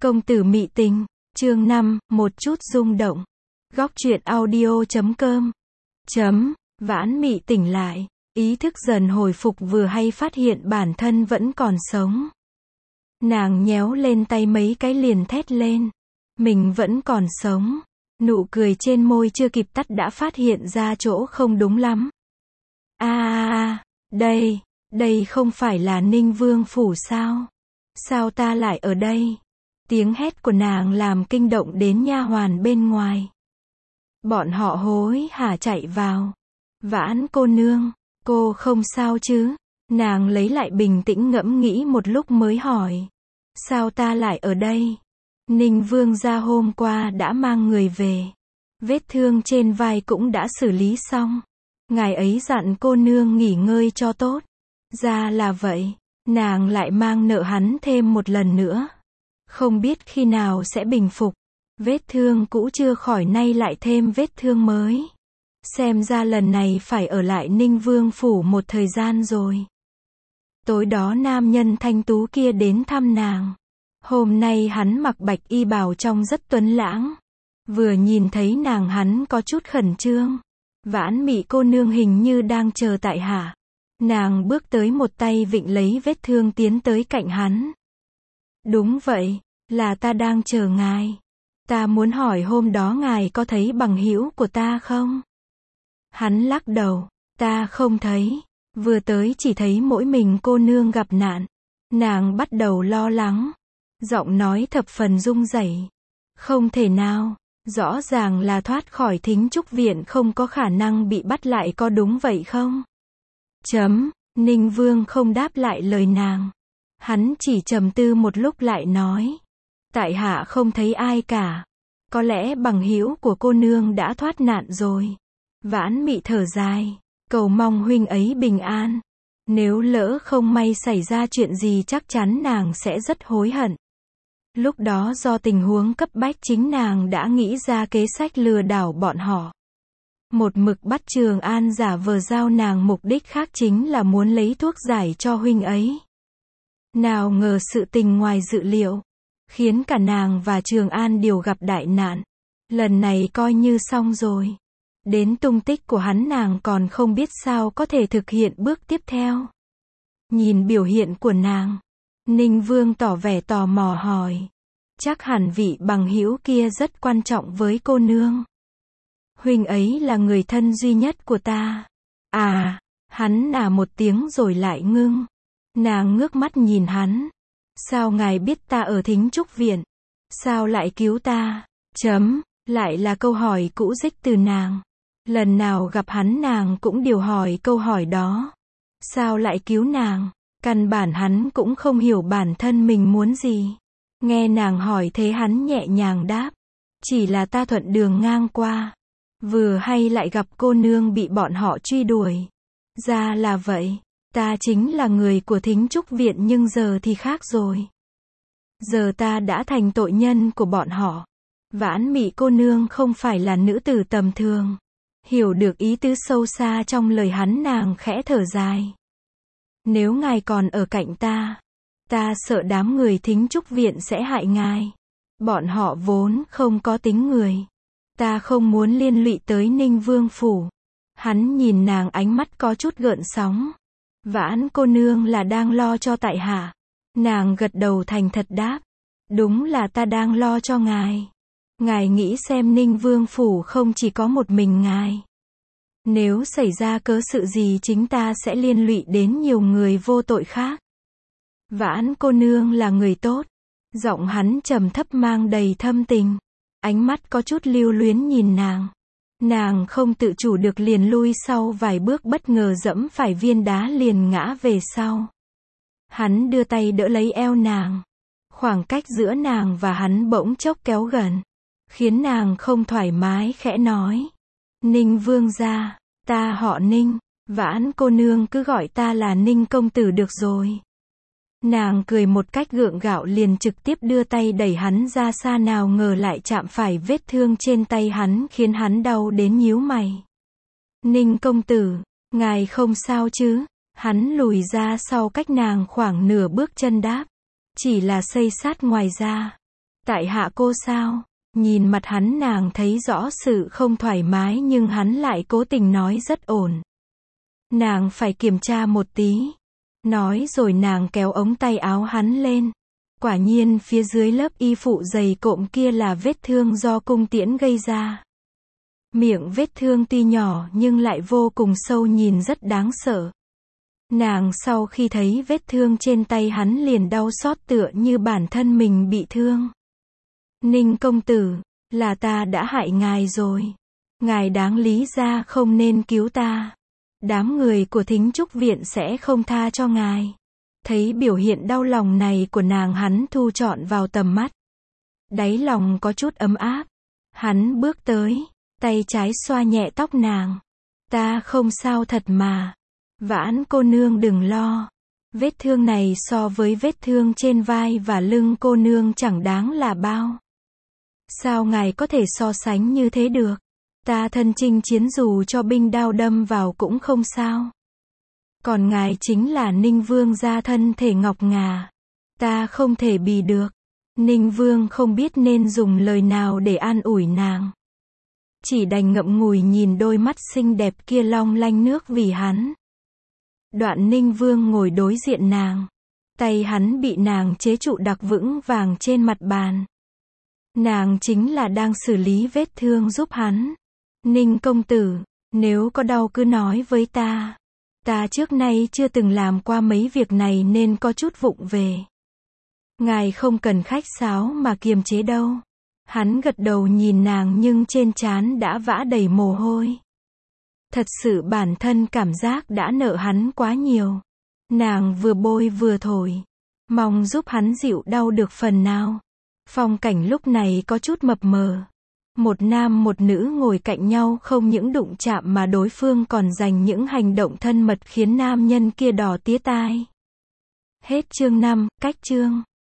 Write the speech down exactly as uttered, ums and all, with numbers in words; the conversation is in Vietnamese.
Công tử mị tình, chương năm, một chút rung động. Góc truyện audio chấm com. Chấm, Vãn Mị tỉnh lại, ý thức dần hồi phục vừa hay phát hiện bản thân vẫn còn sống. Nàng nhéo lên tay mấy cái liền thét lên. Mình vẫn còn sống. Nụ cười trên môi chưa kịp tắt đã phát hiện ra chỗ không đúng lắm. A a a, đây, đây không phải là Ninh Vương phủ sao? Sao ta lại ở đây? Tiếng hét của nàng làm kinh động đến nha hoàn bên ngoài. Bọn họ hối hả chạy vào. Vãn cô nương, cô không sao chứ? Nàng lấy lại bình tĩnh ngẫm nghĩ một lúc mới hỏi. Sao ta lại ở đây? Ninh Vương gia hôm qua đã mang người về. Vết thương trên vai cũng đã xử lý xong. Ngài ấy dặn cô nương nghỉ ngơi cho tốt. Ra là vậy, nàng lại mang nợ hắn thêm một lần nữa. Không biết khi nào sẽ bình phục. Vết thương cũ chưa khỏi nay lại thêm vết thương mới. Xem ra lần này phải ở lại Ninh Vương phủ một thời gian rồi. Tối đó nam nhân thanh tú kia đến thăm nàng. Hôm nay hắn mặc bạch y bào trông rất tuấn lãng. Vừa nhìn thấy nàng hắn có chút khẩn trương. Vãn Mị cô nương hình như đang chờ tại hạ. Nàng bước tới một tay vịnh lấy vết thương tiến tới cạnh hắn. Đúng vậy, là ta đang chờ ngài. Ta muốn hỏi hôm đó ngài có thấy bằng hữu của ta không? Hắn lắc đầu, ta không thấy. Vừa tới chỉ thấy mỗi mình cô nương gặp nạn. Nàng bắt đầu lo lắng. Giọng nói thập phần rung rẩy. Không thể nào, rõ ràng là thoát khỏi Thính Trúc viện không có khả năng bị bắt lại có đúng vậy không? Chấm, Ninh Vương không đáp lại lời nàng. Hắn chỉ trầm tư một lúc lại nói. Tại hạ không thấy ai cả. Có lẽ bằng hữu của cô nương đã thoát nạn rồi. Vãn Mị thở dài. Cầu mong huynh ấy bình an. Nếu lỡ không may xảy ra chuyện gì chắc chắn nàng sẽ rất hối hận. Lúc đó do tình huống cấp bách chính nàng đã nghĩ ra kế sách lừa đảo bọn họ. Một mực bắt Trường An giả vờ giao nàng mục đích khác chính là muốn lấy thuốc giải cho huynh ấy. Nào ngờ sự tình ngoài dự liệu. Khiến cả nàng và Trường An đều gặp đại nạn. Lần này coi như xong rồi. Đến tung tích của hắn nàng còn không biết sao có thể thực hiện bước tiếp theo. Nhìn biểu hiện của nàng. Ninh Vương tỏ vẻ tò mò hỏi. Chắc hẳn vị bằng hữu kia rất quan trọng với cô nương. Huynh ấy là người thân duy nhất của ta. À, hắn à một tiếng rồi lại ngưng. Nàng ngước mắt nhìn hắn. Sao ngài biết ta ở Thính Trúc viện? Sao lại cứu ta? Chấm, lại là câu hỏi cũ dích từ nàng. Lần nào gặp hắn nàng cũng đều hỏi câu hỏi đó. Sao lại cứu nàng? Căn bản hắn cũng không hiểu bản thân mình muốn gì. Nghe nàng hỏi thế hắn nhẹ nhàng đáp. Chỉ là ta thuận đường ngang qua. Vừa hay lại gặp cô nương bị bọn họ truy đuổi. Ra là vậy. Ta chính là người của Thính Trúc viện nhưng giờ thì khác rồi. Giờ ta đã thành tội nhân của bọn họ. Vãn Mị cô nương không phải là nữ tử tầm thường. Hiểu được ý tứ sâu xa trong lời hắn nàng khẽ thở dài. Nếu ngài còn ở cạnh ta, ta sợ đám người Thính Trúc viện sẽ hại ngài. Bọn họ vốn không có tính người. Ta không muốn liên lụy tới Ninh Vương phủ. Hắn nhìn nàng ánh mắt có chút gợn sóng. Vãn cô nương là đang lo cho tại hạ. Nàng gật đầu thành thật đáp. Đúng là ta đang lo cho ngài. Ngài nghĩ xem Ninh Vương phủ không chỉ có một mình ngài. Nếu xảy ra cớ sự gì chính ta sẽ liên lụy đến nhiều người vô tội khác. Vãn cô nương là người tốt. Giọng hắn trầm thấp mang đầy thâm tình. Ánh mắt có chút lưu luyến nhìn nàng. Nàng không tự chủ được liền lui sau vài bước bất ngờ dẫm phải viên đá liền ngã về sau. Hắn đưa tay đỡ lấy eo nàng. Khoảng cách giữa nàng và hắn bỗng chốc kéo gần. Khiến nàng không thoải mái khẽ nói. Ninh Vương gia, ta họ Ninh. Vãn cô nương cứ gọi ta là Ninh công tử được rồi. Nàng cười một cách gượng gạo liền trực tiếp đưa tay đẩy hắn ra xa nào ngờ lại chạm phải vết thương trên tay hắn khiến hắn đau đến nhíu mày. Ninh công tử, ngài không sao chứ? Hắn lùi ra sau cách nàng khoảng nửa bước chân đáp. Chỉ là xây sát ngoài ra. Tại hạ cô sao? Nhìn mặt hắn nàng thấy rõ sự không thoải mái nhưng hắn lại cố tình nói rất ổn. Nàng phải kiểm tra một tí. Nói rồi nàng kéo ống tay áo hắn lên. Quả nhiên phía dưới lớp y phụ dày cộm kia là vết thương do cung tiễn gây ra. Miệng vết thương tuy nhỏ nhưng lại vô cùng sâu, nhìn rất đáng sợ. Nàng sau khi thấy vết thương trên tay hắn liền đau xót tựa như bản thân mình bị thương. Ninh công tử, là ta đã hại ngài rồi. Ngài đáng lý ra không nên cứu ta. Đám người của Thính Trúc Viện sẽ không tha cho ngài. Thấy biểu hiện đau lòng này của nàng, hắn thu trọn vào tầm mắt. Đáy lòng có chút ấm áp. Hắn bước tới, tay trái xoa nhẹ tóc nàng. Ta không sao thật mà. Vãn cô nương đừng lo. Vết thương này so với vết thương trên vai và lưng cô nương chẳng đáng là bao. Sao ngài có thể so sánh như thế được? Ta thân chinh chiến dù cho binh đao đâm vào cũng không sao. Còn ngài chính là Ninh Vương gia thân thể ngọc ngà. Ta không thể bì được. Ninh Vương không biết nên dùng lời nào để an ủi nàng. Chỉ đành ngậm ngùi nhìn đôi mắt xinh đẹp kia long lanh nước vì hắn. Đoạn Ninh Vương ngồi đối diện nàng. Tay hắn bị nàng chế trụ đặc vững vàng trên mặt bàn. Nàng chính là đang xử lý vết thương giúp hắn. Ninh công tử, nếu có đau cứ nói với ta. Ta trước nay chưa từng làm qua mấy việc này nên có chút vụng về. Ngài không cần khách sáo mà kiềm chế đâu. Hắn gật đầu nhìn nàng nhưng trên trán đã vã đầy mồ hôi. Thật sự bản thân cảm giác đã nợ hắn quá nhiều. Nàng vừa bôi vừa thổi. Mong giúp hắn dịu đau được phần nào. Phong cảnh lúc này có chút mập mờ. Một nam một nữ ngồi cạnh nhau không những đụng chạm mà đối phương còn dành những hành động thân mật khiến nam nhân kia đỏ tía tai. Hết chương năm, cách chương.